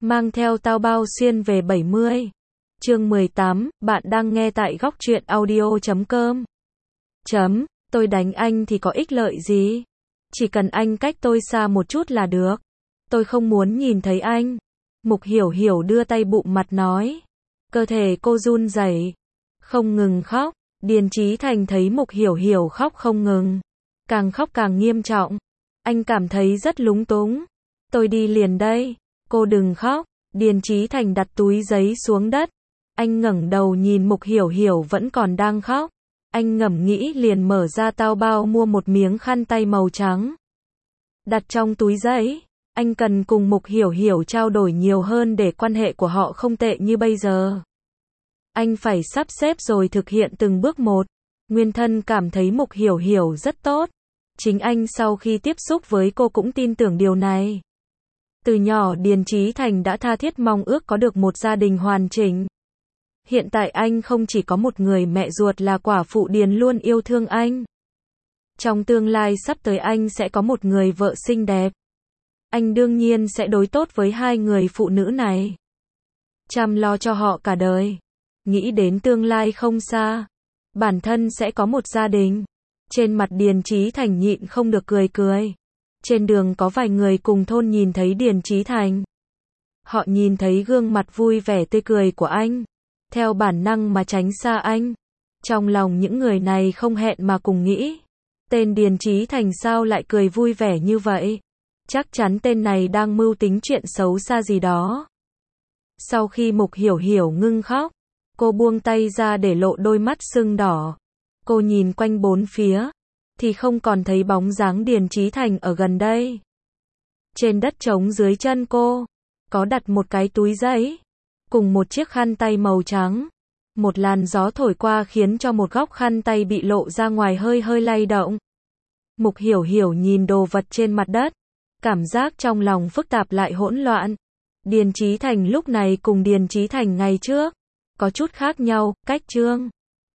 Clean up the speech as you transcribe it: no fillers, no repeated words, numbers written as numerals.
mang theo tao bao xuyên về 70. Chương 18, bạn đang nghe tại góc truyện audio.com. Tôi đánh anh thì có ích lợi gì? Chỉ cần anh cách tôi xa một chút là được. Tôi không muốn nhìn thấy anh. Mục Hiểu Hiểu đưa tay bụm mặt nói. Cơ thể cô run rẩy, không ngừng khóc. Điền Chí Thành thấy Mục Hiểu Hiểu khóc không ngừng, càng khóc càng nghiêm trọng. Anh cảm thấy rất lúng túng. Tôi đi liền đây. Cô đừng khóc. Điền Chí Thành đặt túi giấy xuống đất. Anh ngẩng đầu nhìn Mục Hiểu Hiểu vẫn còn đang khóc. Anh ngẫm nghĩ liền mở ra tao bao mua một miếng khăn tay màu trắng. Đặt trong túi giấy. Anh cần cùng Mục Hiểu Hiểu trao đổi nhiều hơn để quan hệ của họ không tệ như bây giờ. Anh phải sắp xếp rồi thực hiện từng bước một. Nguyên thân cảm thấy Mục Hiểu Hiểu rất tốt. Chính anh sau khi tiếp xúc với cô cũng tin tưởng điều này. Từ nhỏ Điền Chí Thành đã tha thiết mong ước có được một gia đình hoàn chỉnh. Hiện tại anh không chỉ có một người mẹ ruột là quả phụ Điền luôn yêu thương anh. Trong tương lai sắp tới anh sẽ có một người vợ xinh đẹp. Anh đương nhiên sẽ đối tốt với hai người phụ nữ này. Chăm lo cho họ cả đời. Nghĩ đến tương lai không xa, bản thân sẽ có một gia đình. Trên mặt Điền Chí Thành nhịn không được cười cười. Trên đường có vài người cùng thôn nhìn thấy Điền Chí Thành. Họ nhìn thấy gương mặt vui vẻ tươi cười của anh, theo bản năng mà tránh xa anh. Trong lòng những người này không hẹn mà cùng nghĩ, tên Điền Chí Thành sao lại cười vui vẻ như vậy? Chắc chắn tên này đang mưu tính chuyện xấu xa gì đó. Sau khi Mục Hiểu Hiểu ngưng khóc, cô buông tay ra để lộ đôi mắt sưng đỏ. Cô nhìn quanh bốn phía, thì không còn thấy bóng dáng Điền Chí Thành ở gần đây. Trên đất trống dưới chân cô, có đặt một cái túi giấy, cùng một chiếc khăn tay màu trắng. Một làn gió thổi qua khiến cho một góc khăn tay bị lộ ra ngoài hơi hơi lay động. Mục Hiểu Hiểu nhìn đồ vật trên mặt đất, cảm giác trong lòng phức tạp lại hỗn loạn. Điền Chí Thành lúc này cùng Điền Chí Thành ngày trước có chút khác nhau, cách trương